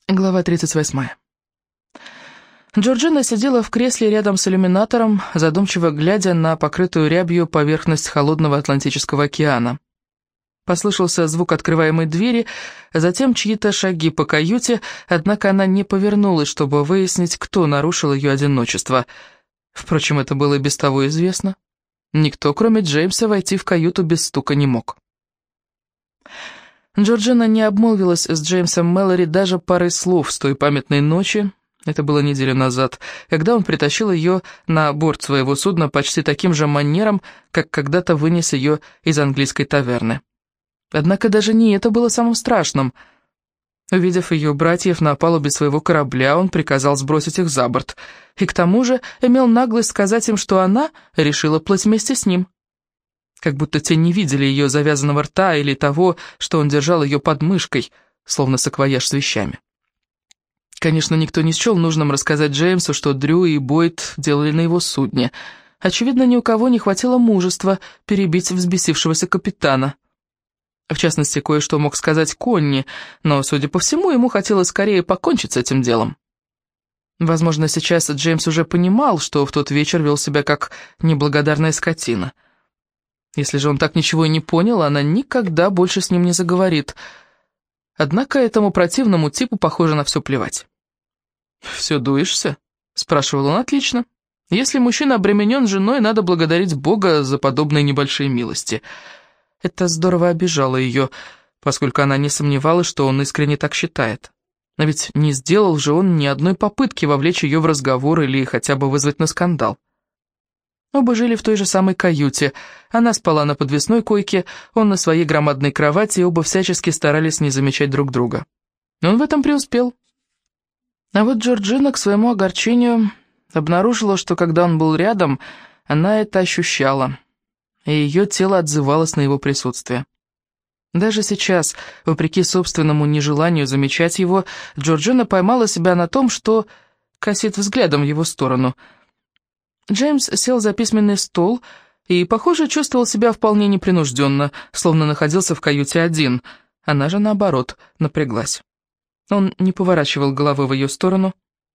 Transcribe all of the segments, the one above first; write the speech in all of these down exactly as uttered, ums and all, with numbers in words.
Глава тридцать восьмая. Джорджина сидела в кресле рядом с иллюминатором, задумчиво глядя на покрытую рябью поверхность холодного Атлантического океана. Послышался звук открываемой двери, затем чьи-то шаги по каюте, однако она не повернулась, чтобы выяснить, кто нарушил ее одиночество. Впрочем, это было и без того известно. Никто, кроме Джеймса, войти в каюту без стука не мог. Джорджина не обмолвилась с Джеймсом Мэлори даже парой слов с той памятной ночи, это было неделю назад, когда он притащил ее на борт своего судна почти таким же манером, как когда-то вынес ее из английской таверны. Однако даже не это было самым страшным. Увидев ее братьев на палубе своего корабля, он приказал сбросить их за борт, и к тому же имел наглость сказать им, что она решила плыть вместе с ним. Как будто те не видели ее завязанного рта или того, что он держал ее под мышкой, словно саквояж с вещами. Конечно, никто не счел нужным рассказать Джеймсу, что Дрю и Бойд делали на его судне. Очевидно, ни у кого не хватило мужества перебить взбесившегося капитана. В частности, кое-что мог сказать Конни, но, судя по всему, ему хотелось скорее покончить с этим делом. Возможно, сейчас Джеймс уже понимал, что в тот вечер вел себя как неблагодарная скотина. Если же он так ничего и не понял, она никогда больше с ним не заговорит. Однако этому противному типу, похоже, на все плевать. «Все дуешься?» — спрашивал он. «Отлично. Если мужчина обременен женой, надо благодарить Бога за подобные небольшие милости». Это здорово обижало ее, поскольку она не сомневалась, что он искренне так считает. Но ведь не сделал же он ни одной попытки вовлечь ее в разговор или хотя бы вызвать на скандал. Оба жили в той же самой каюте. Она спала на подвесной койке, он на своей громадной кровати, и оба всячески старались не замечать друг друга. Но он в этом преуспел. А вот Джорджина, к своему огорчению, обнаружила, что когда он был рядом, она это ощущала, и ее тело отзывалось на его присутствие. Даже сейчас, вопреки собственному нежеланию замечать его, Джорджина поймала себя на том, что косит взглядом в его сторону. Джеймс сел за письменный стол и, похоже, чувствовал себя вполне непринужденно, словно находился в каюте один. Она же, наоборот, напряглась. Он не поворачивал головы в ее сторону.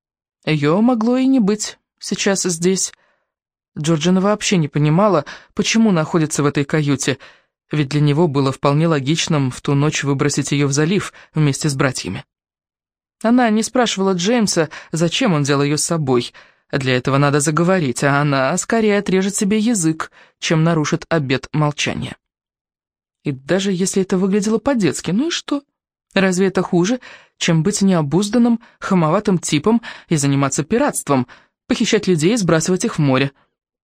Ее могло и не быть сейчас здесь. Джорджина вообще не понимала, почему находится в этой каюте, ведь для него было вполне логичным в ту ночь выбросить ее в залив вместе с братьями. Она не спрашивала Джеймса, зачем он взял ее с собой. Для этого надо заговорить, а она скорее отрежет себе язык, чем нарушит обет молчания. И даже если это выглядело по-детски, ну и что? Разве это хуже, чем быть необузданным, хамоватым типом и заниматься пиратством, похищать людей и сбрасывать их в море?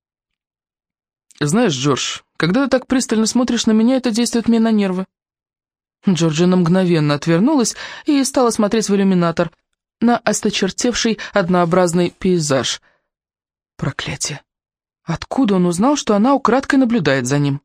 «Знаешь, Джордж, когда ты так пристально смотришь на меня, это действует мне на нервы». Джорджина мгновенно отвернулась и стала смотреть в иллюминатор, на осточертевший однообразный пейзаж. Проклятие! Откуда он узнал, что она украдкой наблюдает за ним?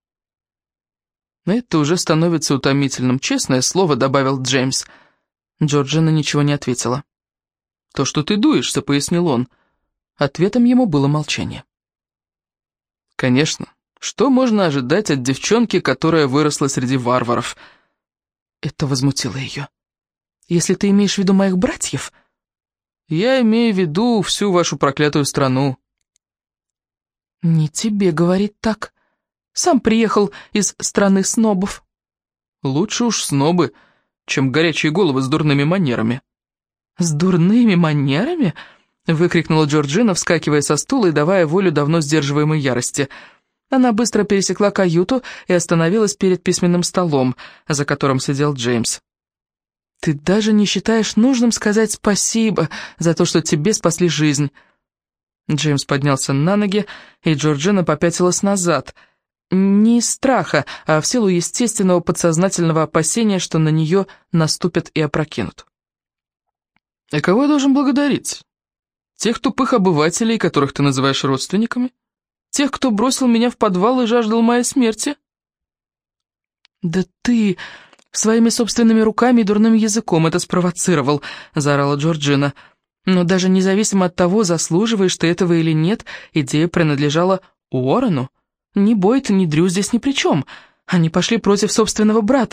«Это уже становится утомительным, честное слово», — добавил Джеймс. Джорджина ничего не ответила. «То, что ты дуешься», — пояснил он. Ответом ему было молчание. «Конечно. Что можно ожидать от девчонки, которая выросла среди варваров?» Это возмутило ее. «Если ты имеешь в виду моих братьев...» «Я имею в виду всю вашу проклятую страну». «Не тебе говорить так. Сам приехал из страны снобов». «Лучше уж снобы, чем горячие головы с дурными манерами». «С дурными манерами?» — выкрикнула Джорджина, вскакивая со стула и давая волю давно сдерживаемой ярости. Она быстро пересекла каюту и остановилась перед письменным столом, за которым сидел Джеймс. «Ты даже не считаешь нужным сказать спасибо за то, что тебе спасли жизнь». Джеймс поднялся на ноги, и Джорджина попятилась назад. Не из страха, а в силу естественного подсознательного опасения, что на нее наступят и опрокинут. «А кого я должен благодарить? Тех тупых обывателей, которых ты называешь родственниками? Тех, кто бросил меня в подвал и жаждал моей смерти?» «Да ты... своими собственными руками и дурным языком это спровоцировал», — заорала Джорджина. «Но даже независимо от того, заслуживаешь ты этого или нет, идея принадлежала Уоррену. Ни Бойд, ни Дрю здесь ни при чем. Они пошли против собственного брата.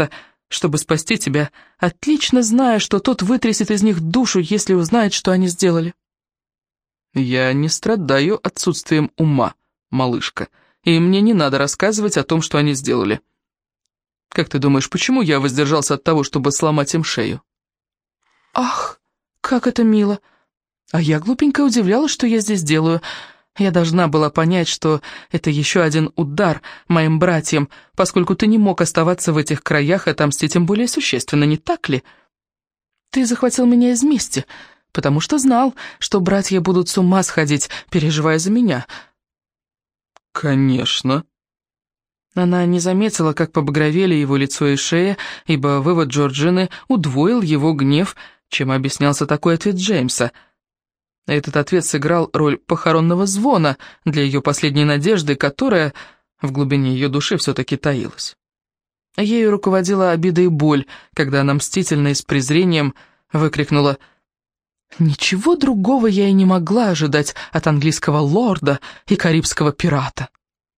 чтобы спасти тебя, отлично зная, что тот вытрясет из них душу, если узнает, что они сделали. Я не страдаю отсутствием ума, малышка, и мне не надо рассказывать о том, что они сделали. Как ты думаешь, почему я воздержался от того, чтобы сломать им шею? Ах, как это мило! А я глупенько удивлялась, что я здесь делаю. Я должна была понять, что это еще один удар моим братьям, поскольку ты не мог оставаться в этих краях и отомстить им более существенно, не так ли? Ты захватил меня из мести, потому что знал, что братья будут с ума сходить, переживая за меня. Конечно. Она не заметила, как побагровели его лицо и шея, ибо вывод Джорджины удвоил его гнев, чем объяснялся такой ответ Джеймса. Этот ответ сыграл роль похоронного звона для ее последней надежды, которая в глубине ее души все-таки таилась. Ею руководила обида и боль, когда она мстительно и с презрением выкрикнула: «Ничего другого я и не могла ожидать от английского лорда и карибского пирата».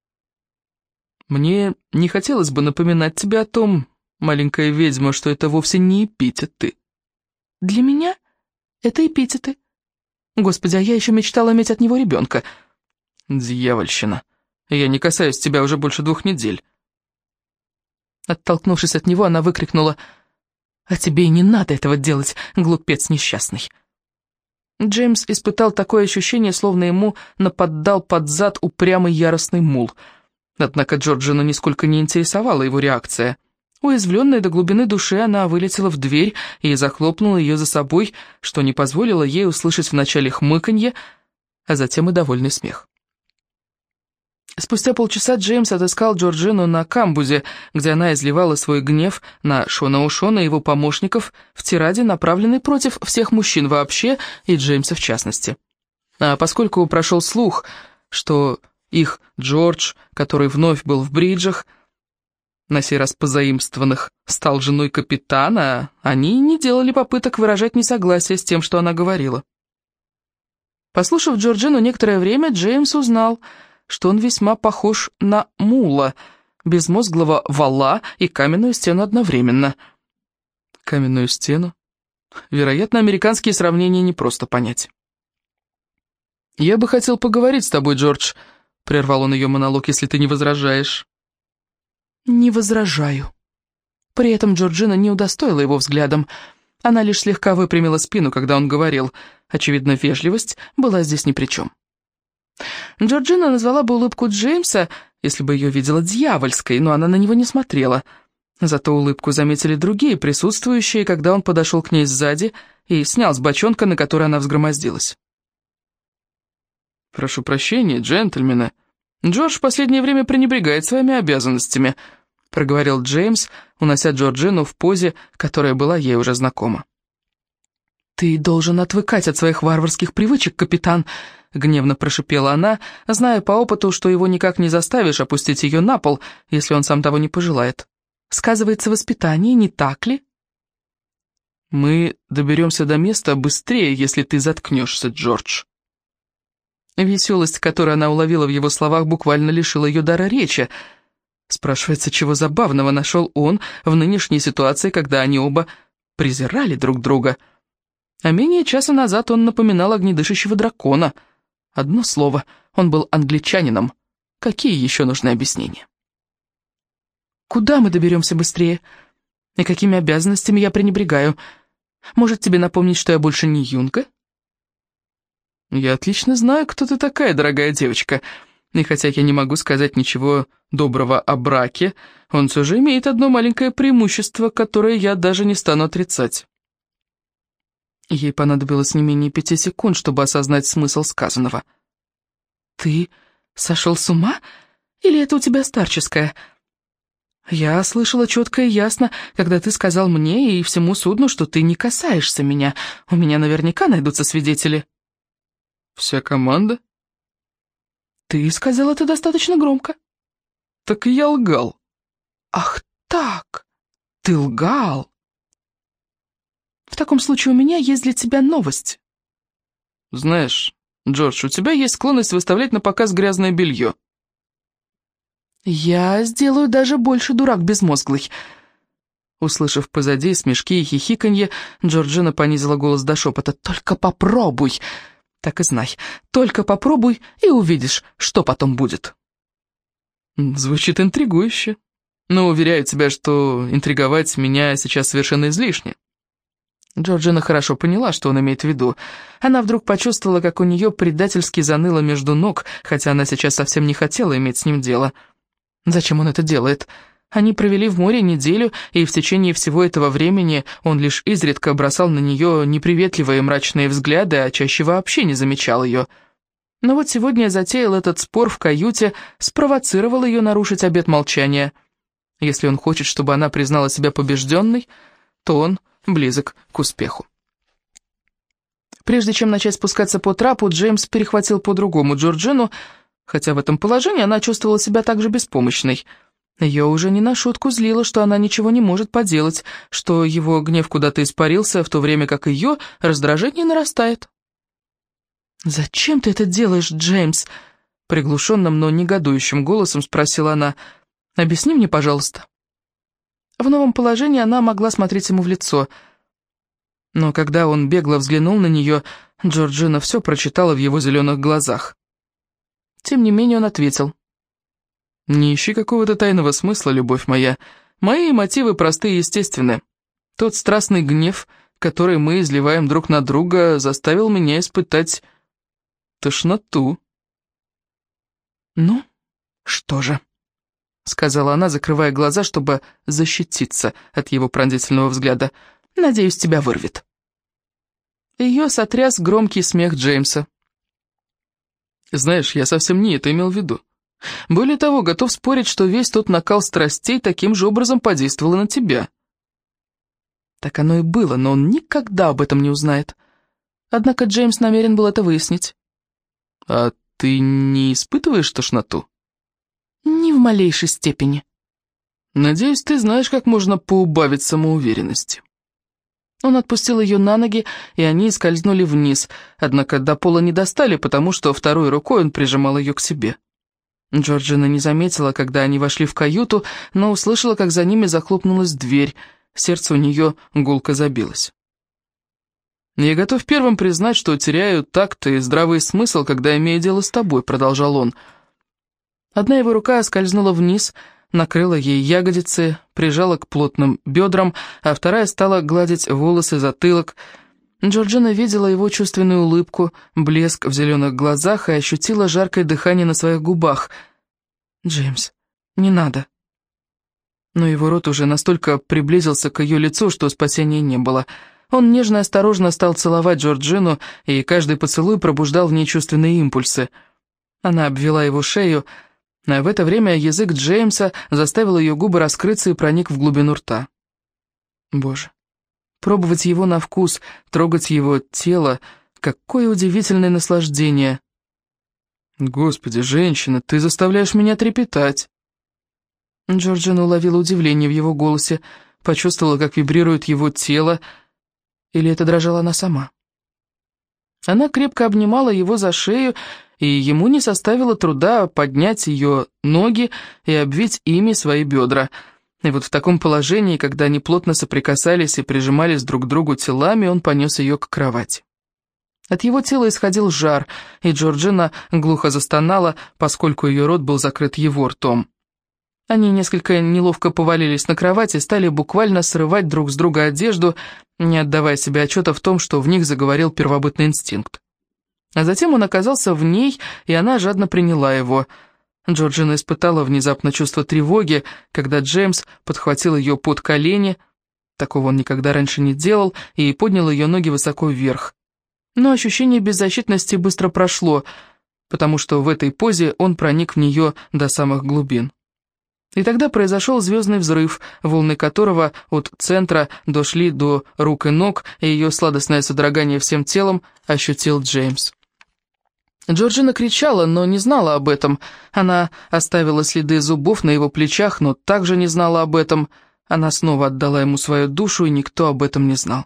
«Мне не хотелось бы напоминать тебе о том, маленькая ведьма, что это вовсе не эпитеты». «Для меня это эпитеты. Господи, а я еще мечтала иметь от него ребенка». «Дьявольщина. Я не касаюсь тебя уже больше двух недель». Оттолкнувшись от него, она выкрикнула: «А тебе и не надо этого делать, глупец несчастный». Джеймс испытал такое ощущение, словно ему наподдал под зад упрямый яростный мул. Однако Джорджину нисколько не интересовала его реакция. Уязвленная до глубины души, она вылетела в дверь и захлопнула ее за собой, что не позволило ей услышать вначале хмыканье, а затем и довольный смех. Спустя полчаса Джеймс отыскал Джорджину на камбузе, где она изливала свой гнев на Шона Ушона и его помощников в тираде, направленной против всех мужчин вообще и Джеймса в частности. А поскольку прошел слух, что их Джордж, который вновь был в бриджах, на сей раз позаимствованных, стал женой капитана, они не делали попыток выражать несогласие с тем, что она говорила. Послушав Джорджину некоторое время, Джеймс узнал, что он весьма похож на мула, безмозглого вала и каменную стену одновременно. Каменную стену? Вероятно, американские сравнения не просто понять. «Я бы хотел поговорить с тобой, Джордж», — прервал он ее монолог, — «если ты не возражаешь». «Не возражаю». При этом Джорджина не удостоила его взглядом. Она лишь слегка выпрямила спину, когда он говорил. Очевидно, вежливость была здесь ни при чем. Джорджина назвала бы улыбку Джеймса, если бы ее видела, дьявольской, но она на него не смотрела. Зато улыбку заметили другие присутствующие, когда он подошел к ней сзади и снял с бочонка, на который она взгромоздилась. «Прошу прощения, джентльмены. Джордж в последнее время пренебрегает своими обязанностями», — проговорил Джеймс, унося Джорджину в позе, которая была ей уже знакома. «Ты должен отвыкать от своих варварских привычек, капитан», — гневно прошипела она, зная по опыту, что его никак не заставишь опустить ее на пол, если он сам того не пожелает. «Сказывается воспитание, не так ли?» «Мы доберемся до места быстрее, если ты заткнешься, Джордж». Веселость, которую она уловила в его словах, буквально лишила ее дара речи. Спрашивается, чего забавного нашел он в нынешней ситуации, когда они оба презирали друг друга. А менее часа назад он напоминал огнедышащего дракона. Одно слово, он был англичанином. Какие еще нужны объяснения? «Куда мы доберемся быстрее? И какими обязанностями я пренебрегаю? Может, тебе напомнить, что я больше не юнга?» «Я отлично знаю, кто ты такая, дорогая девочка, и хотя я не могу сказать ничего доброго о браке, он все же имеет одно маленькое преимущество, которое я даже не стану отрицать». Ей понадобилось не менее пяти секунд, чтобы осознать смысл сказанного. «Ты сошел с ума? Или это у тебя старческое?» «Я слышала четко и ясно, когда ты сказал мне и всему судну, что ты не касаешься меня. У меня наверняка найдутся свидетели». «Вся команда?» «Ты сказал это достаточно громко». «Так и я лгал». «Ах так, ты лгал. В таком случае у меня есть для тебя новость». «Знаешь, Джордж, у тебя есть склонность выставлять на показ грязное белье». «Я сделаю даже больше, дурак безмозглый. Услышав позади смешки и хихиканье, Джорджина понизила голос до шепота. «Только попробуй!» «Так и знай, только попробуй, и увидишь, что потом будет». Звучит интригующе, но уверяю тебя, что интриговать меня сейчас совершенно излишне. Джорджина хорошо поняла, что он имеет в виду. Она вдруг почувствовала, как у нее предательски заныло между ног, хотя она сейчас совсем не хотела иметь с ним дело. Зачем он это делает? Они провели в море неделю, и в течение всего этого времени он лишь изредка бросал на нее неприветливые мрачные взгляды, а чаще вообще не замечал ее. Но вот сегодня затеял этот спор в каюте, спровоцировал ее нарушить обет молчания. Если он хочет, чтобы она признала себя побежденной, то он близок к успеху. Прежде чем начать спускаться по трапу, Джеймс перехватил по-другому Джорджину, хотя в этом положении она чувствовала себя также беспомощной. Ее уже не на шутку злило, что она ничего не может поделать, что его гнев куда-то испарился, в то время как ее раздражение нарастает. «Зачем ты это делаешь, Джеймс?» — приглушенным, но негодующим голосом спросила она. «Объясни мне, пожалуйста». В новом положении она могла смотреть ему в лицо. Но когда он бегло взглянул на нее, Джорджина все прочитала в его зеленых глазах. Тем не менее он ответил. «Не ищи какого-то тайного смысла, любовь моя. Мои мотивы простые и естественны. Тот страстный гнев, который мы изливаем друг на друга, заставил меня испытать тошноту». «Ну, что же?» — сказала она, закрывая глаза, чтобы защититься от его пронзительного взгляда. «Надеюсь, тебя вырвет». Ее сотряс громкий смех Джеймса. «Знаешь, я совсем не это имел в виду. Более того, готов спорить, что весь тот накал страстей таким же образом подействовал и на тебя». Так оно и было, но он никогда об этом не узнает. Однако Джеймс намерен был это выяснить. «А ты не испытываешь тошноту?» «Ни в малейшей степени». «Надеюсь, ты знаешь, как можно поубавить самоуверенности». Он отпустил ее на ноги, и они скользнули вниз, однако до пола не достали, потому что второй рукой он прижимал ее к себе. Джорджина не заметила, когда они вошли в каюту, но услышала, как за ними захлопнулась дверь. Сердце у нее гулко забилось. «Я готов первым признать, что теряю такт и здравый смысл, когда имею дело с тобой», — продолжал он. Одна его рука скользнула вниз, накрыла ей ягодицы, прижала к плотным бедрам, а вторая стала гладить волосы, затылок. Джорджина видела его чувственную улыбку, блеск в зеленых глазах и ощутила жаркое дыхание на своих губах. «Джеймс, не надо». Но его рот уже настолько приблизился к ее лицу, что спасения не было. Он нежно и осторожно стал целовать Джорджину, и каждый поцелуй пробуждал в ней чувственные импульсы. Она обвела его шею, а в это время язык Джеймса заставил ее губы раскрыться и проник в глубину рта. Боже, пробовать его на вкус, трогать его тело, какое удивительное наслаждение. «Господи, женщина, ты заставляешь меня трепетать!» Джорджина уловила удивление в его голосе, почувствовала, как вибрирует его тело, или это дрожала она сама. Она крепко обнимала его за шею, и ему не составило труда поднять ее ноги и обвить ими свои бедра. И вот в таком положении, когда они плотно соприкасались и прижимались друг к другу телами, он понес ее к кровати. От его тела исходил жар, и Джорджина глухо застонала, поскольку ее рот был закрыт его ртом. Они несколько неловко повалились на кровать и стали буквально срывать друг с друга одежду, не отдавая себе отчета в том, что в них заговорил первобытный инстинкт. А затем он оказался в ней, и она жадно приняла его. Джорджина испытала внезапно чувство тревоги, когда Джеймс подхватил ее под колени, такого он никогда раньше не делал, и поднял ее ноги высоко вверх. Но ощущение беззащитности быстро прошло, потому что в этой позе он проник в нее до самых глубин. И тогда произошел звездный взрыв, волны которого от центра дошли до рук и ног, и ее сладостное содрогание всем телом ощутил Джеймс. Джорджина кричала, но не знала об этом. Она оставила следы зубов на его плечах, но также не знала об этом. Она снова отдала ему свою душу, и никто об этом не знал.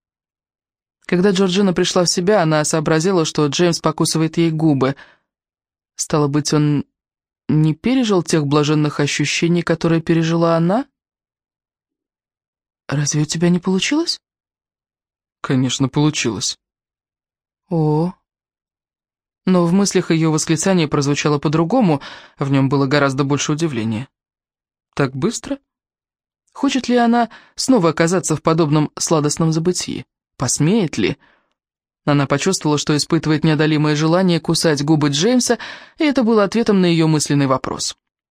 Когда Джорджина пришла в себя, она сообразила, что Джеймс покусывает ей губы. Стало быть, он не пережил тех блаженных ощущений, которые пережила она? разве у тебя не получилось?» «Конечно, получилось». «О». Но в мыслях ее восклицание прозвучало по-другому, в нем было гораздо больше удивления. «Так быстро? Хочет ли она снова оказаться в подобном сладостном забытии? Посмеет ли?» Она почувствовала, что испытывает неодолимое желание кусать губы Джеймса, и это было ответом на ее мысленный вопрос.